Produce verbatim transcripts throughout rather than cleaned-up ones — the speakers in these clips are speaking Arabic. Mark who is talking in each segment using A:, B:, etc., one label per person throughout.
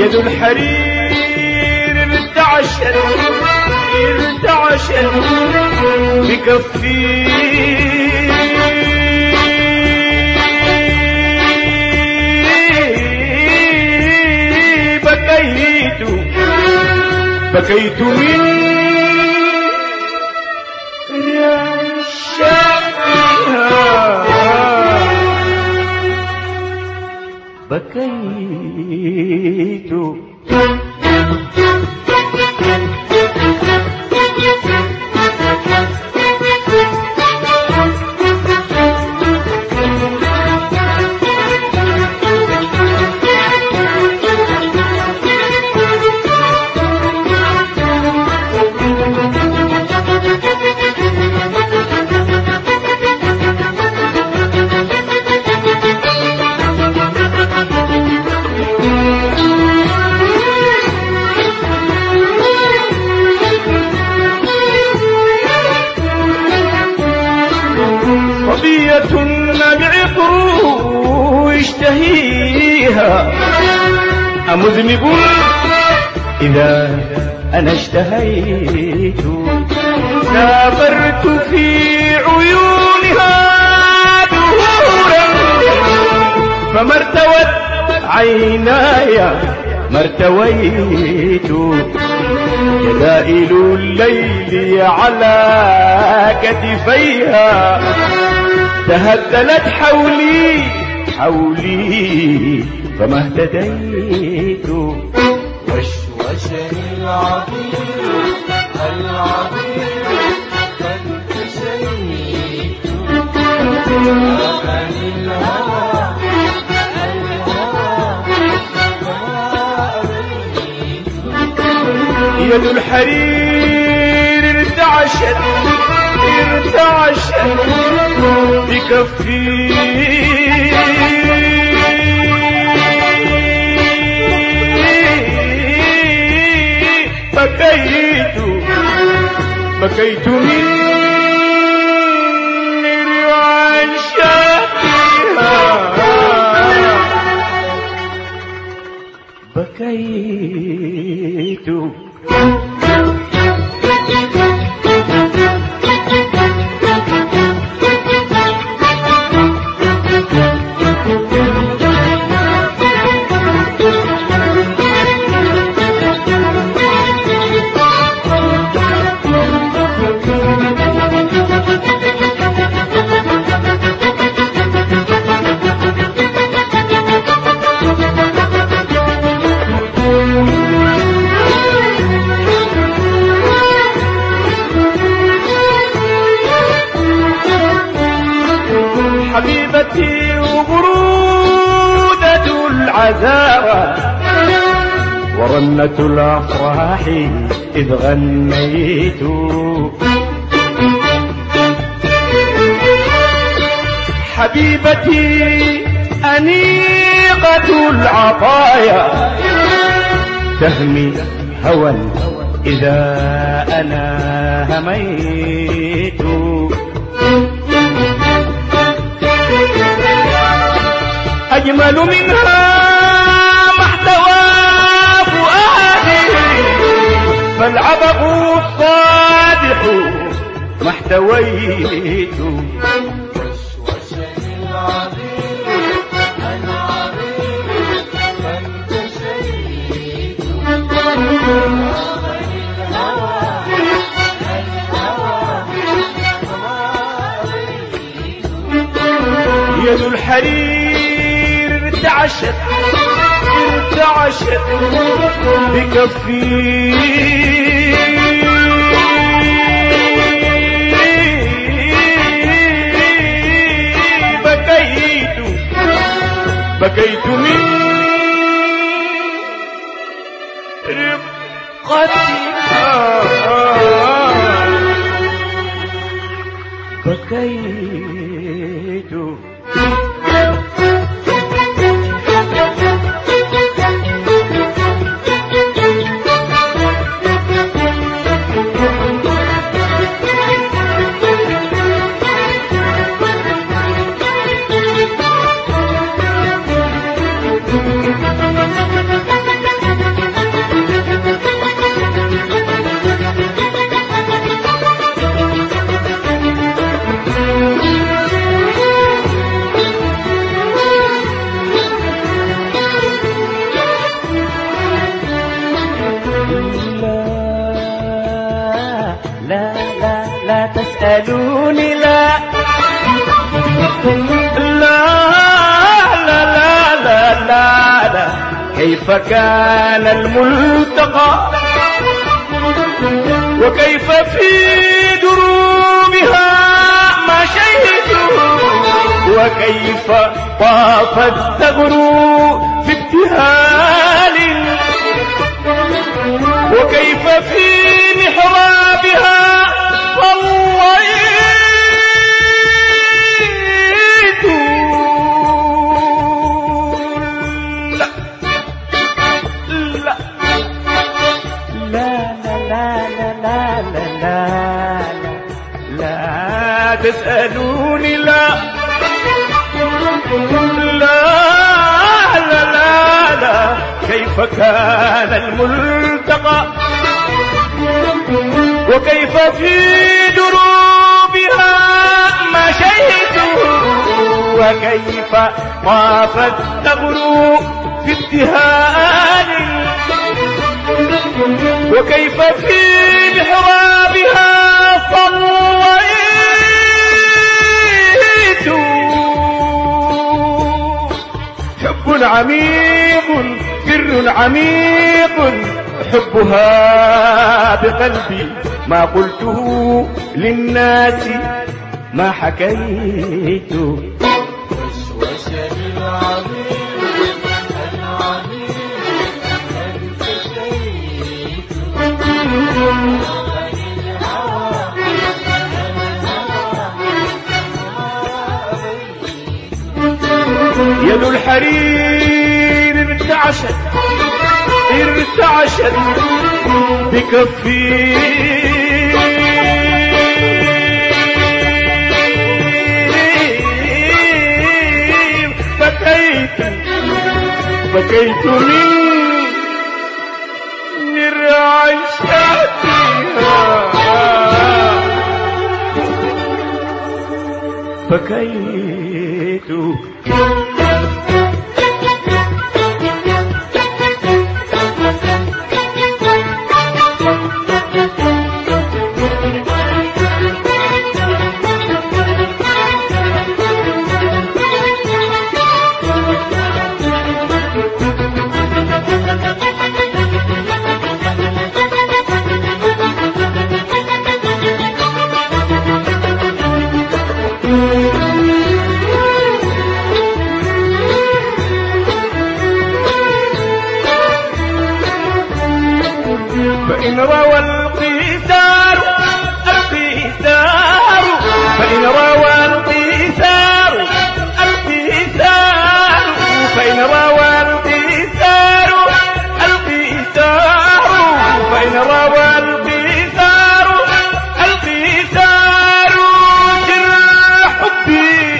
A: يد الحرير ارتعشت ارتعشت بكفي بكيت بكيت من رشاقها بكيت صبية بعطر يشتهيها أمذنب إذا أنا اشتهيت سافرت في عيونها دهورا فما ارتوت عيناي ما ارتويت جدائل الليل على كتفيها تهدلت حولي حولي فما اهتديت
B: وشوشني العبير العبير فانتشيت أخذني الهوى الهوى فما أبيت
A: يد الحرير ارتعشت ارتعشت بكفي بكيت بكيت من رعشتها بكيت حبيبتي وبرودة العذارى ورنة الأفراح إذ غنيت حبيبتي أنيقة العطايا تهمي هوى إذا أنا هميت أجمل منها محتوى فؤادي فالعبق الصادح ما احتويت
B: وشوشني العبير العبير فانتشيت أخذني الهوى الهوى فما أبيت
A: يد الحرير ارتعشت ارتعشت بكفي بكيت بكيت من رقتها بكيت لا تسألوني لا لا لا لا لا لا, لا كيف كان الملتقى وكيف في دروبها ما شهدت وكيف طاف الثغر في ابتهال وكيف في محرابها صليت لا لا لا لا لا لا لا لا تسألوني لا لا لا لا لا كيف كان الملتقى وكيف في دروبها ما شهدت وكيف طاف الثغر في ابتهال وكيف في محرابها صليت حب عميق سر عميق حبها بقلبي ما قلته للناس ما حكيت
B: وسوس العظيم العظيم انتشيت
A: يد الحرير ارتعشت ارتعشت بكفي بكيت بكيت من من رعشتها بكيت فإن روى القيثار القيثار فإن روى القيثار القيثار فإن روى القيثار القيثار فإن روى القيثار القيثار جرح حبي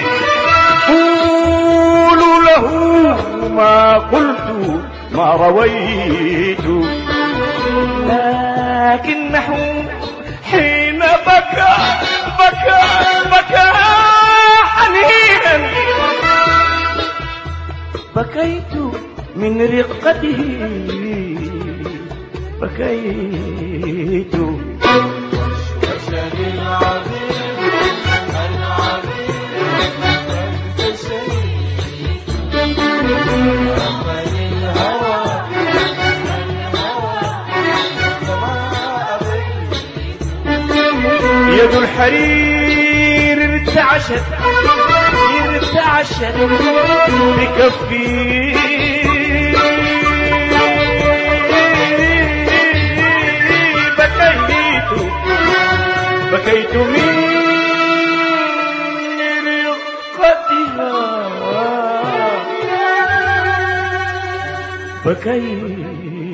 A: قولوا له ما قلت ما رويت لكنه حين بكى بكى بكى حنينا بكيت من رقته بكيت
B: وسوس العظيم العظيم انتشيت أمل الهوى
A: يد الحرير ارتعشت ارتعشت بكفي بكيت بكيت من رقتها بكيت